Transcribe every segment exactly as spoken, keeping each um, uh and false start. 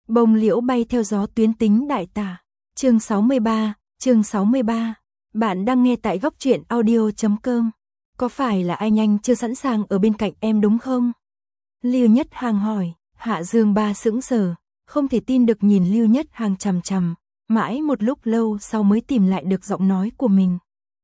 Bông liễu bay theo gió tuyến tính đại tả. Chương sáu mươi ba, chương sáu mươi ba. Bạn đang nghe tại góc truyện audio chấm com. Có phải là ai nhanh chưa sẵn sàng ở bên cạnh em đúng không? Lưu Nhất Hàng hỏi. Hạ Dương Ba sững sờ, không thể tin được nhìn Lưu Nhất Hàng chằm chằm, mãi một lúc lâu sau mới tìm lại được giọng nói của mình.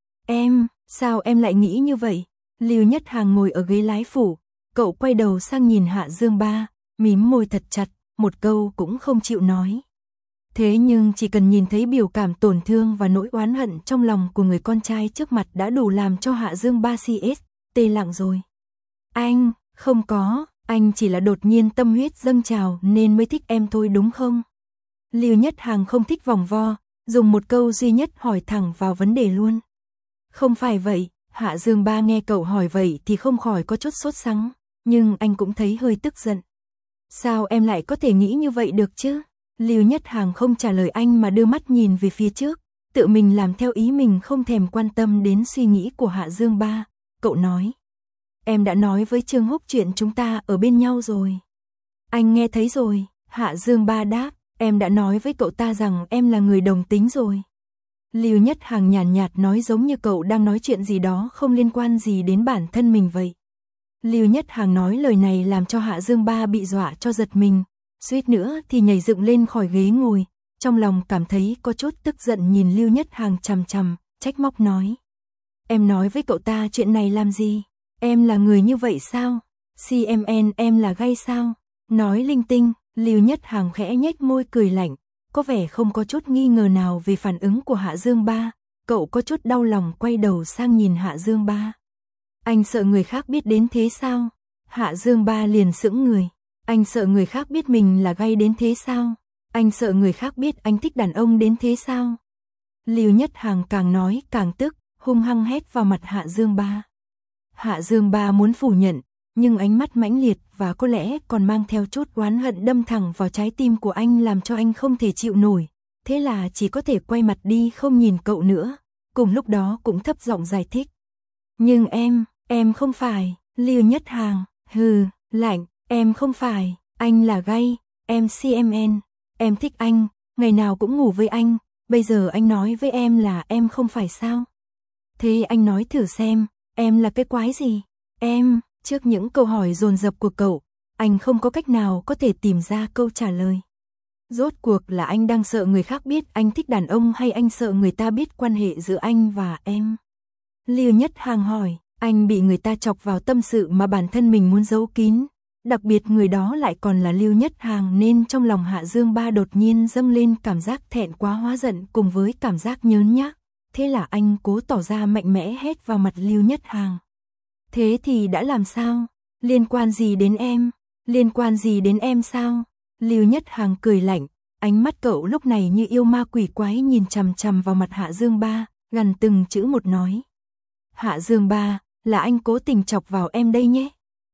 Em, sao em lại nghĩ như vậy? Lưu Nhất Hàng ngồi ở ghế lái phụ, cậu quay đầu sang nhìn Hạ Dương Ba, mím môi thật chặt, một câu cũng không chịu nói. Thế nhưng chỉ cần nhìn thấy biểu cảm tổn thương và nỗi oán hận trong lòng của người con trai trước mặt đã đủ làm cho Hạ Dương Ba xê ét tê lặng rồi. Anh, không có, anh chỉ là đột nhiên tâm huyết dâng trào nên mới thích em thôi đúng không? Lưu Nhất Hàng không thích vòng vo, dùng một câu duy nhất hỏi thẳng vào vấn đề luôn. Không phải vậy, Hạ Dương Ba nghe cậu hỏi vậy thì không khỏi có chút sốt sắng, nhưng anh cũng thấy hơi tức giận. Sao em lại có thể nghĩ như vậy được chứ? Lưu Nhất Hàng không trả lời anh mà đưa mắt nhìn về phía trước, tự mình làm theo ý mình không thèm quan tâm đến suy nghĩ của Hạ Dương Ba. Cậu nói, em đã nói với Trương Húc chuyện chúng ta ở bên nhau rồi. Anh nghe thấy rồi, Hạ Dương Ba đáp, em đã nói với cậu ta rằng em là người đồng tính rồi. Lưu Nhất Hàng nhàn nhạt, nhạt nói giống như cậu đang nói chuyện gì đó không liên quan gì đến bản thân mình vậy. Lưu Nhất Hàng nói lời này làm cho Hạ Dương Ba bị dọa cho giật mình, suýt nữa thì nhảy dựng lên khỏi ghế ngồi, trong lòng cảm thấy có chút tức giận nhìn Lưu Nhất Hàng chằm chằm, trách móc nói. Em nói với cậu ta chuyện này làm gì? Em là người như vậy sao? xê em en em là gay sao? Nói linh tinh, Lưu Nhất Hàng khẽ nhếch môi cười lạnh, có vẻ không có chút nghi ngờ nào về phản ứng của Hạ Dương Ba, cậu có chút đau lòng quay đầu sang nhìn Hạ Dương Ba. Anh sợ người khác biết đến thế sao? Hạ Dương Ba liền sững người. Anh sợ người khác biết mình là gay đến thế sao? Anh sợ người khác biết anh thích đàn ông đến thế sao? Lưu Nhất Hàng càng nói càng tức, hung hăng hét vào mặt Hạ Dương Ba. Hạ Dương Ba muốn phủ nhận, nhưng ánh mắt mãnh liệt và có lẽ còn mang theo chút oán hận đâm thẳng vào trái tim của anh làm cho anh không thể chịu nổi. Thế là chỉ có thể quay mặt đi không nhìn cậu nữa, cùng lúc đó cũng thấp giọng giải thích. Nhưng em, em không phải, Lưu Nhất Hàng, hừ, lạnh, em không phải, anh là gay, em xê em en, em thích anh, ngày nào cũng ngủ với anh, bây giờ anh nói với em là em không phải sao? Thế anh nói thử xem, em là cái quái gì? Em, trước những câu hỏi dồn dập của cậu, anh không có cách nào có thể tìm ra câu trả lời. Rốt cuộc là anh đang sợ người khác biết anh thích đàn ông hay anh sợ người ta biết quan hệ giữa anh và em? Lưu Nhất Hàng hỏi, anh bị người ta chọc vào tâm sự mà bản thân mình muốn giấu kín. Đặc biệt người đó lại còn là Lưu Nhất Hàng nên trong lòng Hạ Dương Ba đột nhiên dâng lên cảm giác thẹn quá hóa giận cùng với cảm giác nhớn nhác. Thế là anh cố tỏ ra mạnh mẽ hét vào mặt Lưu Nhất Hàng. Thế thì đã làm sao? Liên quan gì đến em? Liên quan gì đến em sao? Lưu Nhất Hàng cười lạnh, ánh mắt cậu lúc này như yêu ma quỷ quái nhìn chằm chằm vào mặt Hạ Dương Ba, gằn từng chữ một nói. Hạ Dương Ba, là anh cố tình chọc vào em đây nhé.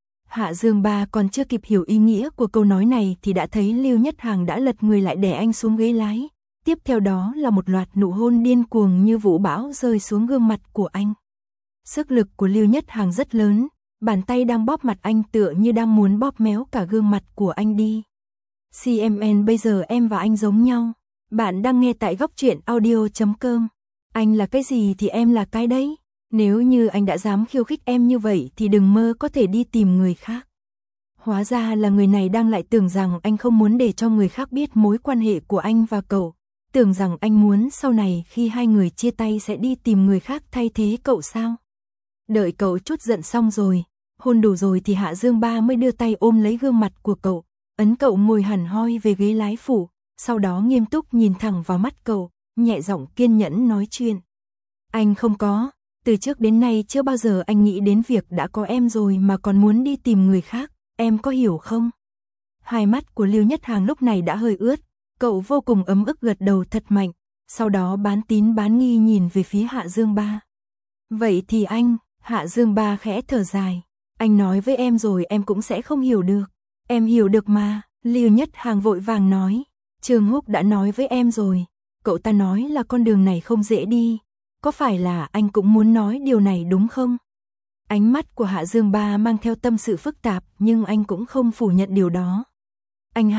Hạ Dương Ba còn chưa kịp hiểu ý nghĩa của câu nói này thì đã thấy Lưu Nhất Hàng đã lật người lại đè anh xuống ghế lái. Tiếp theo đó là một loạt nụ hôn điên cuồng như vũ bão rơi xuống gương mặt của anh. Sức lực của Lưu Nhất Hàng rất lớn, bàn tay đang bóp mặt anh tựa như đang muốn bóp méo cả gương mặt của anh đi. xê em en bây giờ em và anh giống nhau. Bạn đang nghe tại góc truyện audio chấm com. Anh là cái gì thì em là cái đấy. Nếu như anh đã dám khiêu khích em như vậy thì đừng mơ có thể đi tìm người khác. Hóa ra là người này đang lại tưởng rằng anh không muốn để cho người khác biết mối quan hệ của anh và cậu. Tưởng rằng anh muốn sau này khi hai người chia tay sẽ đi tìm người khác thay thế cậu sao? Đợi cậu chút giận xong rồi, hôn đủ rồi thì Hạ Dương Ba mới đưa tay ôm lấy gương mặt của cậu, ấn cậu ngồi hẳn hoi về ghế lái phụ, sau đó nghiêm túc nhìn thẳng vào mắt cậu, nhẹ giọng kiên nhẫn nói chuyện. Anh không có, từ trước đến nay chưa bao giờ anh nghĩ đến việc đã có em rồi mà còn muốn đi tìm người khác, em có hiểu không? Hai mắt của Lưu Nhất Hàng lúc này đã hơi ướt, cậu vô cùng ấm ức gật đầu thật mạnh, sau đó bán tín bán nghi nhìn về phía Hạ Dương Ba. Vậy thì anh, Hạ Dương Ba khẽ thở dài, anh nói với em rồi em cũng sẽ không hiểu được. Em hiểu được mà, Lưu Nhất Hàng vội vàng nói, Trương Húc đã nói với em rồi, cậu ta nói là con đường này không dễ đi, có phải là anh cũng muốn nói điều này đúng không? Ánh mắt của Hạ Dương Ba mang theo tâm sự phức tạp nhưng anh cũng không phủ nhận điều đó. Anh hả?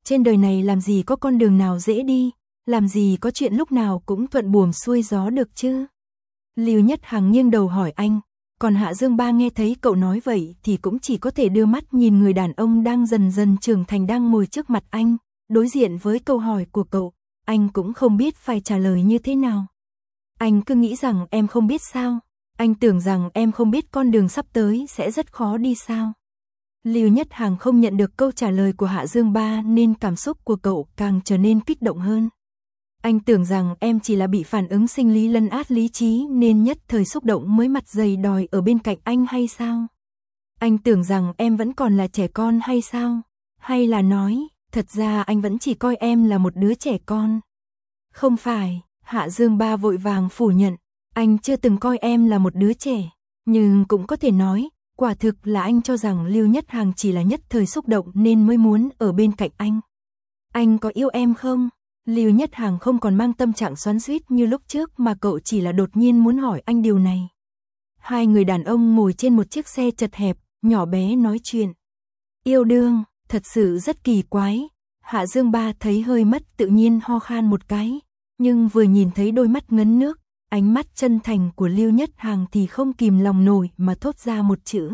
trên đời này làm gì có con đường nào dễ đi, làm gì có chuyện lúc nào cũng thuận buồm xuôi gió được chứ. Lưu Nhất Hằng nghiêng đầu hỏi anh, còn Hạ Dương Ba nghe thấy cậu nói vậy thì cũng chỉ có thể đưa mắt nhìn người đàn ông đang dần dần trưởng thành đang ngồi trước mặt anh, đối diện với câu hỏi của cậu, anh cũng không biết phải trả lời như thế nào. Anh cứ nghĩ rằng em không biết sao, anh tưởng rằng em không biết con đường sắp tới sẽ rất khó đi sao. Lưu Nhất Hằng không nhận được câu trả lời của Hạ Dương Ba nên cảm xúc của cậu càng trở nên kích động hơn. Anh tưởng rằng em chỉ là bị phản ứng sinh lý lấn át lý trí nên nhất thời xúc động mới mặt dày đòi ở bên cạnh anh hay sao? Anh tưởng rằng em vẫn còn là trẻ con hay sao? Hay là nói, thật ra anh vẫn chỉ coi em là một đứa trẻ con? Không phải, Hạ Dương Ba vội vàng phủ nhận, anh chưa từng coi em là một đứa trẻ, nhưng cũng có thể nói, quả thực là anh cho rằng Lưu Nhất Hằng chỉ là nhất thời xúc động nên mới muốn ở bên cạnh anh. Anh có yêu em không? Lưu Nhất Hằng không còn mang tâm trạng xoắn xuýt như lúc trước mà cậu chỉ là đột nhiên muốn hỏi anh điều này. Hai người đàn ông ngồi trên một chiếc xe chật hẹp, nhỏ bé nói chuyện. Yêu đương, thật sự rất kỳ quái. Hạ Dương Ba thấy hơi mất tự nhiên ho khan một cái, nhưng vừa nhìn thấy đôi mắt ngấn nước, ánh mắt chân thành của Lưu Nhất Hằng thì không kìm lòng nổi mà thốt ra một chữ.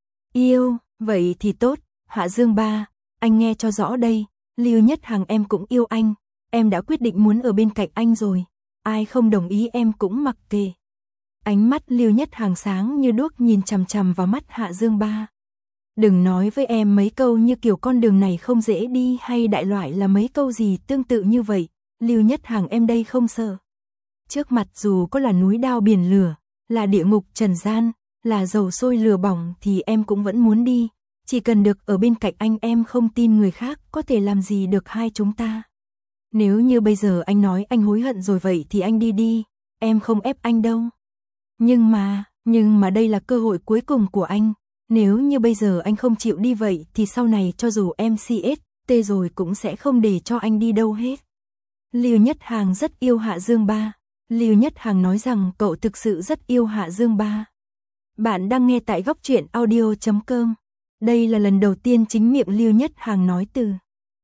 Yêu, vậy thì tốt, Hạ Dương Ba, anh nghe cho rõ đây, Lưu Nhất Hằng em cũng yêu anh. Em đã quyết định muốn ở bên cạnh anh rồi, ai không đồng ý em cũng mặc kệ. Ánh mắt Lưu Nhất Hằng sáng như đuốc nhìn chằm chằm vào mắt Hạ Dương Ba. Đừng nói với em mấy câu như kiểu con đường này không dễ đi hay đại loại là mấy câu gì tương tự như vậy, Lưu Nhất Hằng em đây không sợ. Trước mặt dù có là núi đao biển lửa, là địa ngục trần gian, là dầu sôi lửa bỏng thì em cũng vẫn muốn đi, chỉ cần được ở bên cạnh anh em không tin người khác có thể làm gì được hai chúng ta. Nếu như bây giờ anh nói anh hối hận rồi vậy thì anh đi đi, em không ép anh đâu. Nhưng mà, nhưng mà đây là cơ hội cuối cùng của anh, nếu như bây giờ anh không chịu đi vậy thì sau này cho dù em xê ét tê rồi cũng sẽ không để cho anh đi đâu hết. Lưu Nhất Hằng rất yêu Hạ Dương Ba. Lưu Nhất Hằng nói rằng cậu thực sự rất yêu Hạ Dương Ba. Bạn đang nghe tại góc truyện audio chấm com. Đây là lần đầu tiên chính miệng Lưu Nhất Hằng nói từ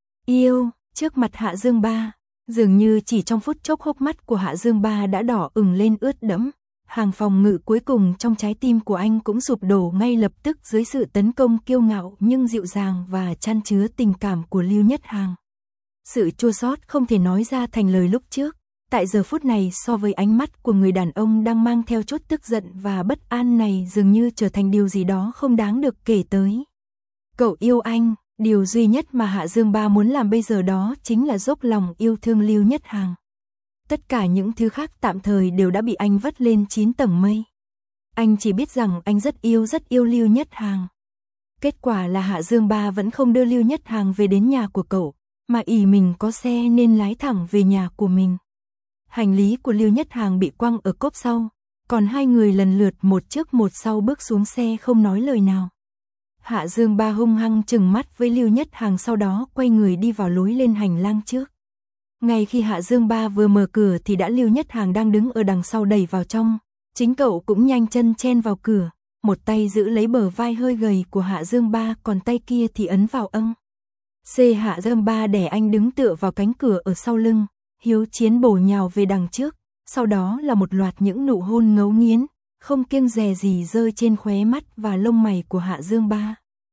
yêu trước mặt Hạ Dương Ba, dường như chỉ trong phút chốc hốc mắt của Hạ Dương Ba đã đỏ ửng lên ướt đẫm, hàng phòng ngự cuối cùng trong trái tim của anh cũng sụp đổ ngay lập tức dưới sự tấn công kiêu ngạo nhưng dịu dàng và chan chứa tình cảm của Lưu Nhất Hằng. Sự chua xót không thể nói ra thành lời lúc trước, tại giờ phút này so với ánh mắt của người đàn ông đang mang theo chút tức giận và bất an này dường như trở thành điều gì đó không đáng được kể tới. Cậu yêu anh. Điều duy nhất mà Hạ Dương Ba muốn làm bây giờ đó chính là dốc lòng yêu thương Lưu Nhất Hằng. Tất cả những thứ khác tạm thời đều đã bị anh vất lên chín tầng mây. Anh chỉ biết rằng anh rất yêu rất yêu Lưu Nhất Hằng. Kết quả là Hạ Dương Ba vẫn không đưa Lưu Nhất Hằng về đến nhà của cậu, mà ỷ mình có xe nên lái thẳng về nhà của mình. Hành lý của Lưu Nhất Hằng bị quăng ở cốp sau, còn hai người lần lượt một trước một sau bước xuống xe không nói lời nào. Hạ Dương Ba hung hăng trừng mắt với Lưu Nhất Hằng sau đó quay người đi vào lối lên hành lang trước. Ngay khi Hạ Dương Ba vừa mở cửa thì đã Lưu Nhất Hằng đang đứng ở đằng sau đẩy vào trong, chính cậu cũng nhanh chân chen vào cửa, một tay giữ lấy bờ vai hơi gầy của Hạ Dương Ba còn tay kia thì ấn vào âng. C Hạ Dương Ba để anh đứng tựa vào cánh cửa ở sau lưng, hiếu chiến bổ nhào về đằng trước, sau đó là một loạt những nụ hôn ngấu nghiến, không kiêng dè gì rơi trên khóe mắt và lông mày của Hạ Dương Ba.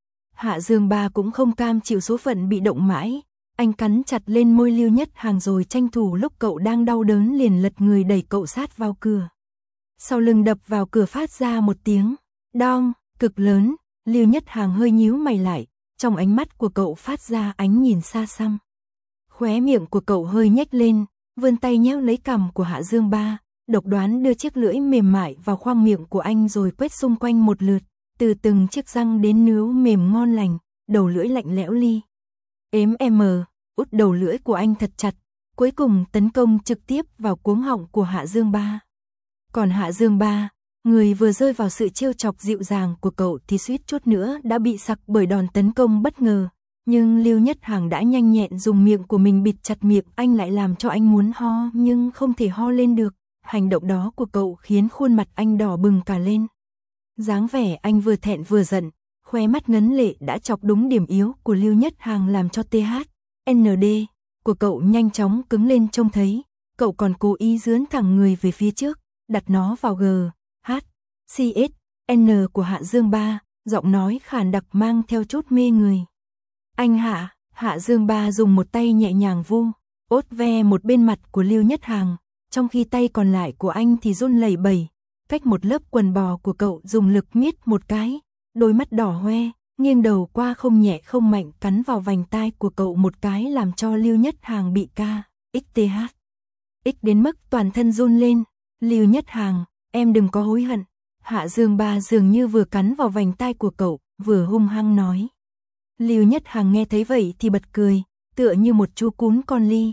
Hạ Dương Ba cũng không cam chịu số phận bị động mãi, anh cắn chặt lên môi Lưu Nhất Hằng rồi tranh thủ lúc cậu đang đau đớn liền lật người đẩy cậu sát vào cửa. Sau lưng đập vào cửa phát ra một tiếng đong cực lớn, Lưu Nhất Hằng hơi nhíu mày lại, trong ánh mắt của cậu phát ra ánh nhìn xa xăm. Khóe miệng của cậu hơi nhếch lên, vươn tay nhéo lấy cằm của Hạ Dương Ba, độc đoán đưa chiếc lưỡi mềm mại vào khoang miệng của anh rồi quét xung quanh một lượt, từ từng chiếc răng đến nướu mềm ngon lành, đầu lưỡi lạnh lẽo li. Ếm em mờ, út đầu lưỡi của anh thật chặt, cuối cùng tấn công trực tiếp vào cuống họng của Hạ Dương Ba. Còn Hạ Dương Ba, người vừa rơi vào sự trêu chọc dịu dàng của cậu thì suýt chút nữa đã bị sặc bởi đòn tấn công bất ngờ. Nhưng Lưu Nhất Hằng đã nhanh nhẹn dùng miệng của mình bịt chặt miệng anh lại làm cho anh muốn ho nhưng không thể ho lên được. Hành động đó của cậu khiến khuôn mặt anh đỏ bừng cả lên. Dáng vẻ anh vừa thẹn vừa giận, khóe mắt ngấn lệ đã chọc đúng điểm yếu của Lưu Nhất Hằng làm cho tê hát. en đê của cậu nhanh chóng cứng lên trông thấy, cậu còn cố ý dướn thẳng người về phía trước, đặt nó vào G, H, C, S, N của Hạ Dương Ba, giọng nói khàn đặc mang theo chút mê người. Anh Hạ, Hạ Dương Ba dùng một tay nhẹ nhàng vu, ốt ve một bên mặt của Lưu Nhất Hàng, trong khi tay còn lại của anh thì run lẩy bẩy, cách một lớp quần bò của cậu dùng lực miết một cái, đôi mắt đỏ hoe, nghiêng đầu qua không nhẹ không mạnh cắn vào vành tai của cậu một cái làm cho Lưu Nhất Hàng bị ca, ích tê hát. Ích đến mức toàn thân run lên, Lưu Nhất Hàng, em đừng có hối hận. Hạ Dương Ba dường như vừa cắn vào vành tai của cậu, vừa hung hăng nói. Lưu Nhất Hàng nghe thấy vậy thì bật cười, tựa như một chú cún con ly.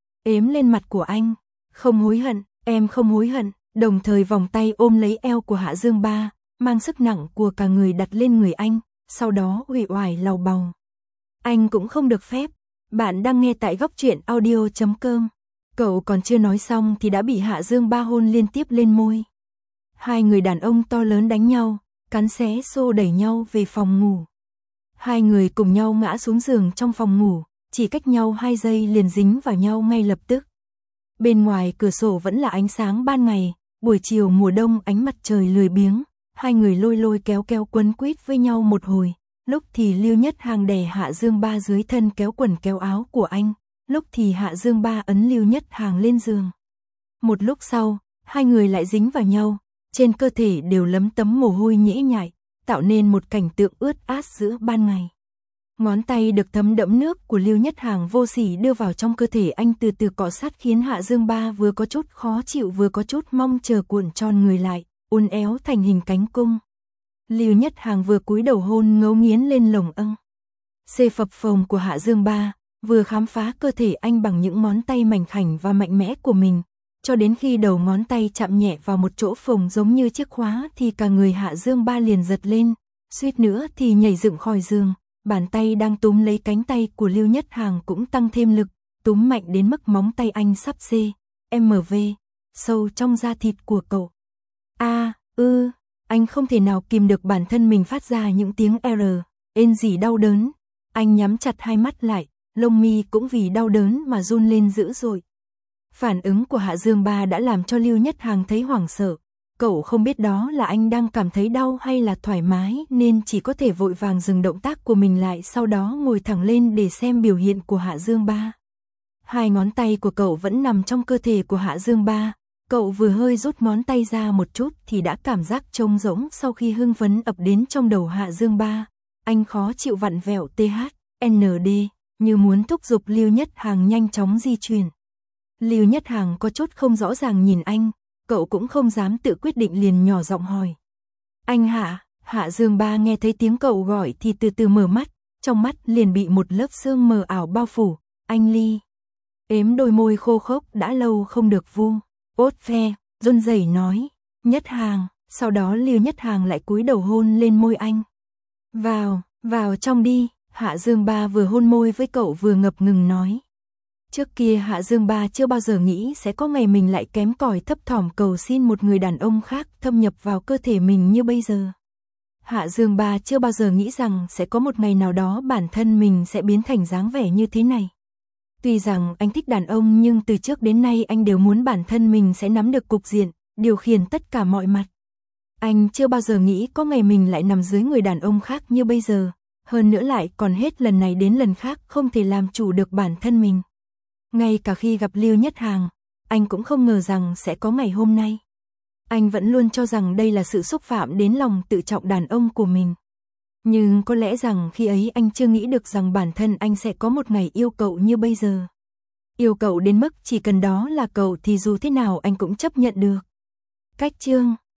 Ếm lên mặt của anh, không hối hận, em không hối hận, đồng thời vòng tay ôm lấy eo của Hạ Dương Ba, mang sức nặng của cả người đặt lên người anh, sau đó uể oải lầu bầu. Anh cũng không được phép, bạn đang nghe tại góc truyện audio chấm com. Cậu còn chưa nói xong thì đã bị Hạ Dương Ba hôn liên tiếp lên môi. Hai người đàn ông to lớn đánh nhau, cắn xé xô đẩy nhau về phòng ngủ. Hai người cùng nhau ngã xuống giường trong phòng ngủ, chỉ cách nhau hai giây liền dính vào nhau ngay lập tức. Bên ngoài cửa sổ vẫn là ánh sáng ban ngày, buổi chiều mùa đông ánh mặt trời lười biếng, hai người lôi lôi kéo kéo quấn quýt với nhau một hồi, lúc thì Lưu Nhất Hàng đè Hạ Dương Ba dưới thân kéo quần kéo áo của anh, lúc thì Hạ Dương Ba ấn Lưu Nhất Hàng lên giường. Một lúc sau, hai người lại dính vào nhau, trên cơ thể đều lấm tấm mồ hôi nhễ nhại, tạo nên một cảnh tượng ướt át giữa ban ngày. Ngón tay được thấm đẫm nước của Lưu Nhất Hàng vô sỉ đưa vào trong cơ thể anh từ từ cọ sát khiến Hạ Dương Ba vừa có chút khó chịu vừa có chút mong chờ cuộn tròn người lại, uốn éo thành hình cánh cung. Lưu Nhất Hàng vừa cúi đầu hôn ngấu nghiến lên lồng âng. Xê phập phồng của Hạ Dương Ba, vừa khám phá cơ thể anh bằng những ngón tay mảnh khảnh và mạnh mẽ của mình, cho đến khi đầu ngón tay chạm nhẹ vào một chỗ phồng giống như chiếc khóa thì cả người Hạ Dương Ba liền giật lên, suýt nữa thì nhảy dựng khỏi giường. Bàn tay đang túm lấy cánh tay của Lưu Nhất Hàng cũng tăng thêm lực, túm mạnh đến mức móng tay anh sắp xê, em vê, sâu trong da thịt của cậu. A, ư, anh không thể nào kìm được bản thân mình phát ra những tiếng R, ên gì đau đớn. Anh nhắm chặt hai mắt lại, lông mi cũng vì đau đớn mà run lên dữ dội. Phản ứng của Hạ Dương Ba đã làm cho Lưu Nhất Hàng thấy hoảng sợ. Cậu không biết đó là anh đang cảm thấy đau hay là thoải mái nên chỉ có thể vội vàng dừng động tác của mình lại, sau đó ngồi thẳng lên để xem biểu hiện của Hạ Dương Ba. Hai ngón tay của cậu vẫn nằm trong cơ thể của Hạ Dương Ba. Cậu vừa hơi rút ngón tay ra một chút thì đã cảm giác trống rỗng sau khi hưng phấn ập đến trong đầu Hạ Dương Ba. Anh khó chịu vặn vẹo tê hát, en đê, như muốn thúc giục Lưu Nhất Hàng nhanh chóng di chuyển. Lưu Nhất Hàng có chút không rõ ràng nhìn anh. Cậu cũng không dám tự quyết định liền nhỏ giọng hỏi. Anh Hạ, Hạ Dương Ba nghe thấy tiếng cậu gọi thì từ từ mở mắt, trong mắt liền bị một lớp sương mờ ảo bao phủ. Anh Ly. Ếm đôi môi khô khốc đã lâu không được vu. Ốt ve, run rẩy nói. Nhất Hàng, sau đó Lưu Nhất Hàng lại cúi đầu hôn lên môi anh. Vào, vào trong đi, Hạ Dương Ba vừa hôn môi với cậu vừa ngập ngừng nói. Trước kia Hạ Dương Ba chưa bao giờ nghĩ sẽ có ngày mình lại kém cỏi thấp thỏm cầu xin một người đàn ông khác thâm nhập vào cơ thể mình như bây giờ. Hạ Dương Ba chưa bao giờ nghĩ rằng sẽ có một ngày nào đó bản thân mình sẽ biến thành dáng vẻ như thế này. Tuy rằng anh thích đàn ông nhưng từ trước đến nay anh đều muốn bản thân mình sẽ nắm được cục diện, điều khiển tất cả mọi mặt. Anh chưa bao giờ nghĩ có ngày mình lại nằm dưới người đàn ông khác như bây giờ, hơn nữa lại còn hết lần này đến lần khác không thể làm chủ được bản thân mình. Ngay cả khi gặp Lưu Nhất Hàng, anh cũng không ngờ rằng sẽ có ngày hôm nay. Anh vẫn luôn cho rằng đây là sự xúc phạm đến lòng tự trọng đàn ông của mình. Nhưng có lẽ rằng khi ấy anh chưa nghĩ được rằng bản thân anh sẽ có một ngày yêu cậu như bây giờ. Yêu cậu đến mức chỉ cần đó là cậu thì dù thế nào anh cũng chấp nhận được. Cách chương